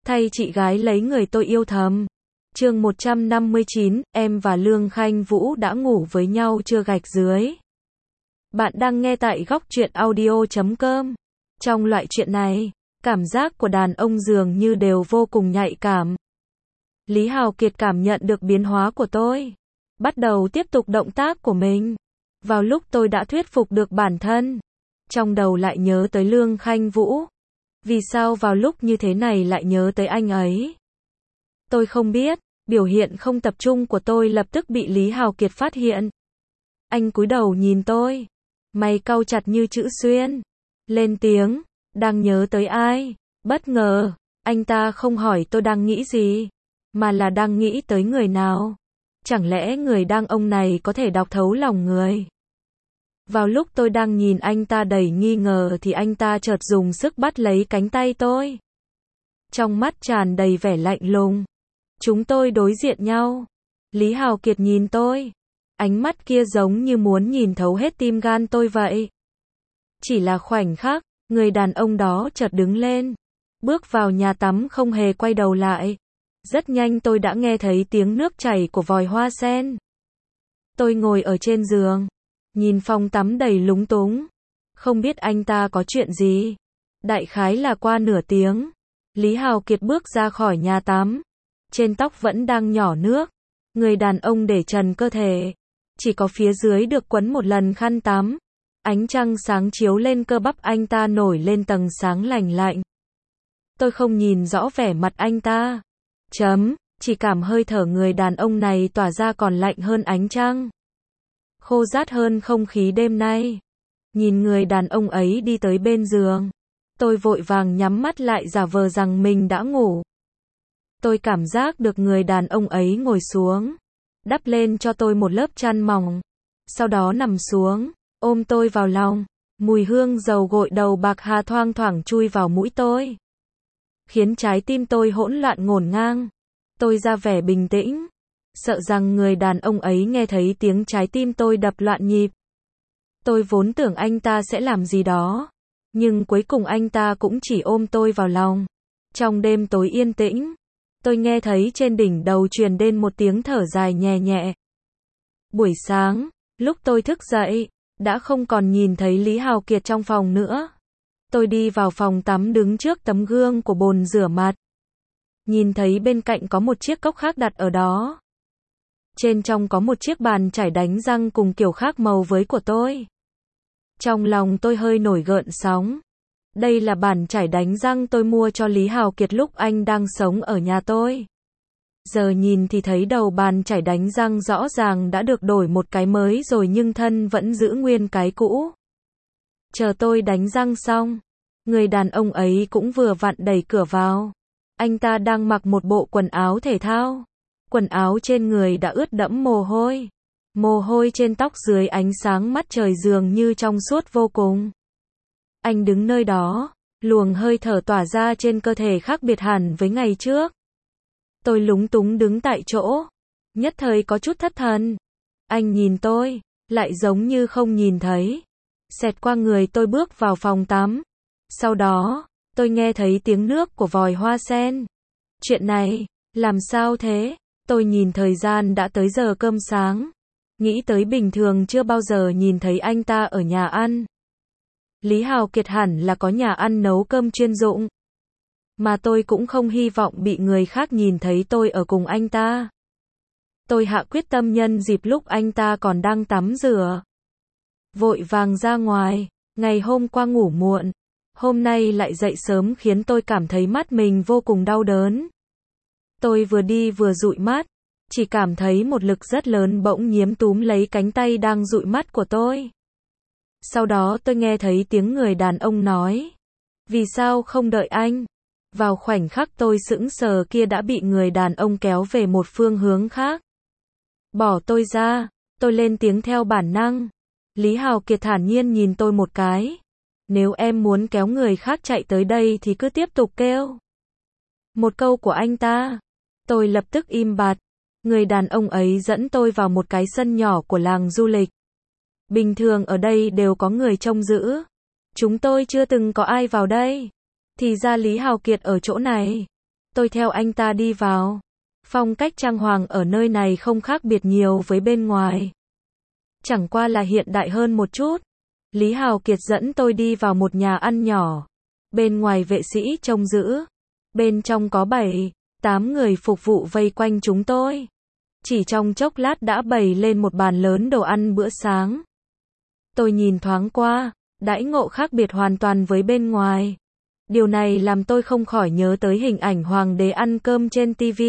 thay chị gái lấy người tôi yêu thầm. Chương 159, em và Lương Khanh Vũ đã ngủ với nhau chưa gạch dưới. Bạn đang nghe tại góc truyện audio.com. Trong loại chuyện này, cảm giác của đàn ông dường như đều vô cùng nhạy cảm. Lý Hào Kiệt cảm nhận được biến hóa của tôi, bắt đầu tiếp tục động tác của mình. Vào lúc tôi đã thuyết phục được bản thân, trong đầu lại nhớ tới Lương Khanh Vũ. Vì sao vào lúc như thế này lại nhớ tới anh ấy? Tôi không biết, biểu hiện không tập trung của tôi lập tức bị Lý Hào Kiệt phát hiện. Anh cúi đầu nhìn tôi, mày cau chặt như chữ xuyên, lên tiếng, đang nhớ tới ai? Bất ngờ, anh ta không hỏi tôi đang nghĩ gì, mà là đang nghĩ tới người nào. Chẳng lẽ người đàn ông này có thể đọc thấu lòng người? Vào lúc tôi đang nhìn anh ta đầy nghi ngờ thì anh ta chợt dùng sức bắt lấy cánh tay tôi. Trong mắt tràn đầy vẻ lạnh lùng. Chúng tôi đối diện nhau. Lý Hào Kiệt nhìn tôi. Ánh mắt kia giống như muốn nhìn thấu hết tim gan tôi vậy. Chỉ là khoảnh khắc, người đàn ông đó chợt đứng lên, bước vào nhà tắm không hề quay đầu lại. Rất nhanh tôi đã nghe thấy tiếng nước chảy của vòi hoa sen. Tôi ngồi ở trên giường, nhìn phòng tắm đầy lúng túng. Không biết anh ta có chuyện gì. Đại khái là qua nửa tiếng, Lý Hào Kiệt bước ra khỏi nhà tắm. Trên tóc vẫn đang nhỏ nước. Người đàn ông để trần cơ thể, chỉ có phía dưới được quấn một lần khăn tắm. Ánh trăng sáng chiếu lên cơ bắp anh ta nổi lên tầng sáng lành lạnh. Tôi không nhìn rõ vẻ mặt anh ta. Chỉ cảm hơi thở người đàn ông này tỏa ra còn lạnh hơn ánh trăng, khô rát hơn không khí đêm nay. Nhìn người đàn ông ấy đi tới bên giường, tôi vội vàng nhắm mắt lại giả vờ rằng mình đã ngủ. Tôi cảm giác được người đàn ông ấy ngồi xuống, đắp lên cho tôi một lớp chăn mỏng, sau đó nằm xuống, ôm tôi vào lòng. Mùi hương dầu gội đầu bạc hà thoang thoảng chui vào mũi tôi, khiến trái tim tôi hỗn loạn ngổn ngang. Tôi ra vẻ bình tĩnh, sợ rằng người đàn ông ấy nghe thấy tiếng trái tim tôi đập loạn nhịp. Tôi vốn tưởng anh ta sẽ làm gì đó, nhưng cuối cùng anh ta cũng chỉ ôm tôi vào lòng. Trong đêm tối yên tĩnh, tôi nghe thấy trên đỉnh đầu truyền đến một tiếng thở dài nhẹ nhẹ. Buổi sáng, lúc tôi thức dậy, đã không còn nhìn thấy Lý Hào Kiệt trong phòng nữa. Tôi đi vào phòng tắm đứng trước tấm gương của bồn rửa mặt. Nhìn thấy bên cạnh có một chiếc cốc khác đặt ở đó. Trên trong có một chiếc bàn chải đánh răng cùng kiểu khác màu với của tôi. Trong lòng tôi hơi nổi gợn sóng. Đây là bàn chải đánh răng tôi mua cho Lý Hào Kiệt lúc anh đang sống ở nhà tôi. Giờ nhìn thì thấy đầu bàn chải đánh răng rõ ràng đã được đổi một cái mới rồi nhưng thân vẫn giữ nguyên cái cũ. Chờ tôi đánh răng xong, người đàn ông ấy cũng vừa vặn đẩy cửa vào. Anh ta đang mặc một bộ quần áo thể thao. Quần áo trên người đã ướt đẫm mồ hôi. Mồ hôi trên tóc dưới ánh sáng mắt trời dường như trong suốt vô cùng. Anh đứng nơi đó, luồng hơi thở tỏa ra trên cơ thể khác biệt hẳn với ngày trước. Tôi lúng túng đứng tại chỗ, nhất thời có chút thất thần. Anh nhìn tôi, lại giống như không nhìn thấy. Xẹt qua người tôi bước vào phòng tắm. Sau đó, tôi nghe thấy tiếng nước của vòi hoa sen. Chuyện này, làm sao thế? Tôi nhìn thời gian đã tới giờ cơm sáng. Nghĩ tới bình thường chưa bao giờ nhìn thấy anh ta ở nhà ăn. Lý Hào Kiệt hẳn là có nhà ăn nấu cơm chuyên dụng. Mà tôi cũng không hy vọng bị người khác nhìn thấy tôi ở cùng anh ta. Tôi hạ quyết tâm nhân dịp lúc anh ta còn đang tắm rửa, vội vàng ra ngoài. Ngày hôm qua ngủ muộn, hôm nay lại dậy sớm khiến tôi cảm thấy mắt mình vô cùng đau đớn. Tôi vừa đi vừa dụi mắt, chỉ cảm thấy một lực rất lớn bỗng nhiếm túm lấy cánh tay đang dụi mắt của tôi. Sau đó tôi nghe thấy tiếng người đàn ông nói, vì sao không đợi anh? Vào khoảnh khắc tôi sững sờ kia đã bị người đàn ông kéo về một phương hướng khác. Bỏ tôi ra, tôi lên tiếng theo bản năng. Lý Hào Kiệt thản nhiên nhìn tôi một cái. Nếu em muốn kéo người khác chạy tới đây thì cứ tiếp tục kêu. Một câu của anh ta. Tôi lập tức im bặt. Người đàn ông ấy dẫn tôi vào một cái sân nhỏ của làng du lịch. Bình thường ở đây đều có người trông giữ. Chúng tôi chưa từng có ai vào đây. Thì ra Lý Hào Kiệt ở chỗ này. Tôi theo anh ta đi vào. Phong cách trang hoàng ở nơi này không khác biệt nhiều với bên ngoài. Chẳng qua là hiện đại hơn một chút. Lý Hào Kiệt dẫn tôi đi vào một nhà ăn nhỏ. Bên ngoài vệ sĩ trông giữ. Bên trong có 7-8 người phục vụ vây quanh chúng tôi. Chỉ trong chốc lát đã bày lên một bàn lớn đồ ăn bữa sáng. Tôi nhìn thoáng qua, đãi ngộ khác biệt hoàn toàn với bên ngoài. Điều này làm tôi không khỏi nhớ tới hình ảnh hoàng đế ăn cơm trên TV.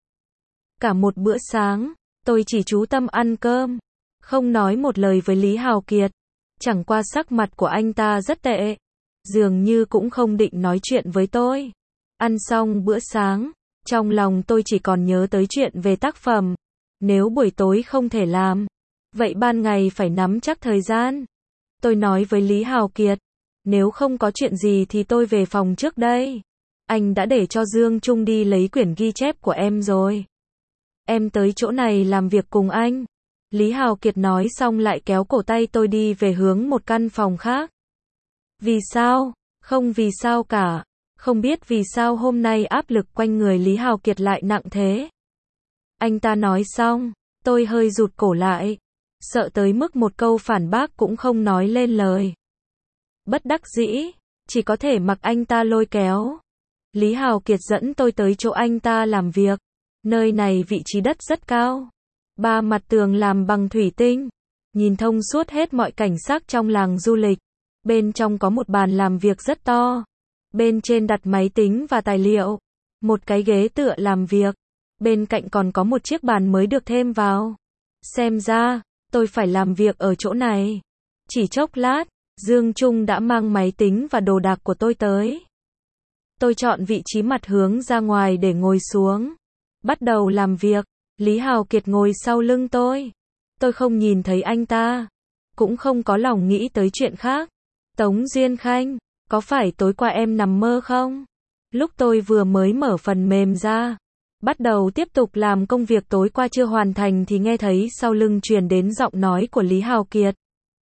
Cả một bữa sáng, tôi chỉ chú tâm ăn cơm, không nói một lời với Lý Hào Kiệt. Chẳng qua sắc mặt của anh ta rất tệ, dường như cũng không định nói chuyện với tôi. Ăn xong bữa sáng, trong lòng tôi chỉ còn nhớ tới chuyện về tác phẩm. Nếu buổi tối không thể làm, vậy ban ngày phải nắm chắc thời gian. Tôi nói với Lý Hào Kiệt, nếu không có chuyện gì thì tôi về phòng trước đây. Anh đã để cho Dương Trung đi lấy quyển ghi chép của em rồi. Em tới chỗ này làm việc cùng anh. Lý Hào Kiệt nói xong lại kéo cổ tay tôi đi về hướng một căn phòng khác. Vì sao? Không vì sao cả. Không biết vì sao hôm nay áp lực quanh người Lý Hào Kiệt lại nặng thế. Anh ta nói xong, tôi hơi rụt cổ lại. Sợ tới mức một câu phản bác cũng không nói lên lời. Bất đắc dĩ, chỉ có thể mặc anh ta lôi kéo. Lý Hào Kiệt dẫn tôi tới chỗ anh ta làm việc. Nơi này vị trí đất rất cao. 3 mặt tường làm bằng thủy tinh. Nhìn thông suốt hết mọi cảnh sắc trong làng du lịch. Bên trong có một bàn làm việc rất to. Bên trên đặt máy tính và tài liệu. Một cái ghế tựa làm việc. Bên cạnh còn có một chiếc bàn mới được thêm vào. Xem ra, tôi phải làm việc ở chỗ này. Chỉ chốc lát, Dương Trung đã mang máy tính và đồ đạc của tôi tới. Tôi chọn vị trí mặt hướng ra ngoài để ngồi xuống. Bắt đầu làm việc. Lý Hào Kiệt ngồi sau lưng tôi. Tôi không nhìn thấy anh ta. Cũng không có lòng nghĩ tới chuyện khác. Tống Duyên Khanh, có phải tối qua em nằm mơ không? Lúc tôi vừa mới mở phần mềm ra, bắt đầu tiếp tục làm công việc tối qua chưa hoàn thành thì nghe thấy sau lưng truyền đến giọng nói của Lý Hào Kiệt.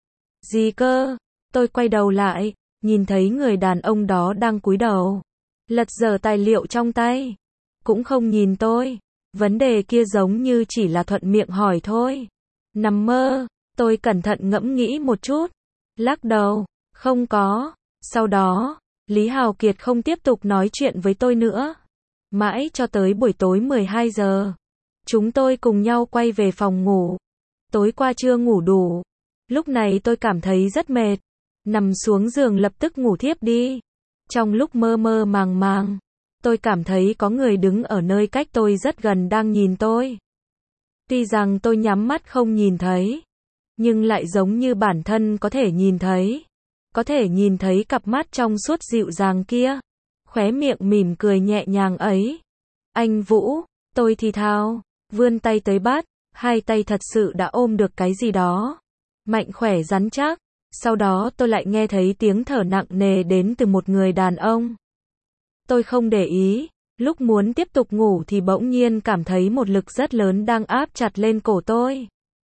Gì cơ? Tôi quay đầu lại, nhìn thấy người đàn ông đó đang cúi đầu, lật dở tài liệu trong tay. Cũng không nhìn tôi. Vấn đề kia giống như chỉ là thuận miệng hỏi thôi. Nằm mơ, tôi cẩn thận ngẫm nghĩ một chút. Lắc đầu, không có. Sau đó, Lý Hào Kiệt không tiếp tục nói chuyện với tôi nữa. Mãi cho tới buổi tối 12 giờ. Chúng tôi cùng nhau quay về phòng ngủ. Tối qua chưa ngủ đủ. Lúc này tôi cảm thấy rất mệt. Nằm xuống giường lập tức ngủ thiếp đi. Trong lúc mơ mơ màng màng, tôi cảm thấy có người đứng ở nơi cách tôi rất gần đang nhìn tôi. Tuy rằng tôi nhắm mắt không nhìn thấy, nhưng lại giống như bản thân có thể nhìn thấy. Có thể nhìn thấy cặp mắt trong suốt dịu dàng kia. Khóe miệng mỉm cười nhẹ nhàng ấy. Anh Vũ, tôi thì thào, vươn tay tới bắt, hai tay thật sự đã ôm được cái gì đó. Mạnh khỏe rắn chắc. Sau đó tôi lại nghe thấy tiếng thở nặng nề đến từ một người đàn ông. Tôi không để ý, lúc muốn tiếp tục ngủ thì bỗng nhiên cảm thấy một lực rất lớn đang áp chặt lên cổ tôi.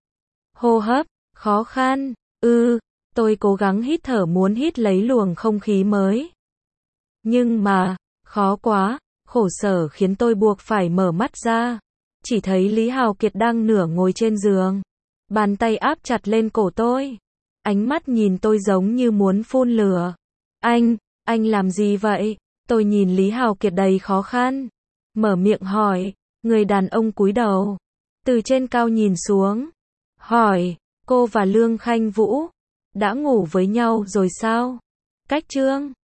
Hô hấp, khó khăn, tôi cố gắng hít thở muốn hít lấy luồng không khí mới. Nhưng mà, khó quá, khổ sở khiến tôi buộc phải mở mắt ra. Chỉ thấy Lý Hào Kiệt đang nửa ngồi trên giường. Bàn tay áp chặt lên cổ tôi. Ánh mắt nhìn tôi giống như muốn phun lửa. Anh làm gì vậy? Tôi nhìn Lý Hào Kiệt đầy khó khăn. Mở miệng hỏi, người đàn ông cúi đầu. Từ trên cao nhìn xuống. Hỏi, cô và Lương Khanh Vũ đã ngủ với nhau rồi sao? Cách chương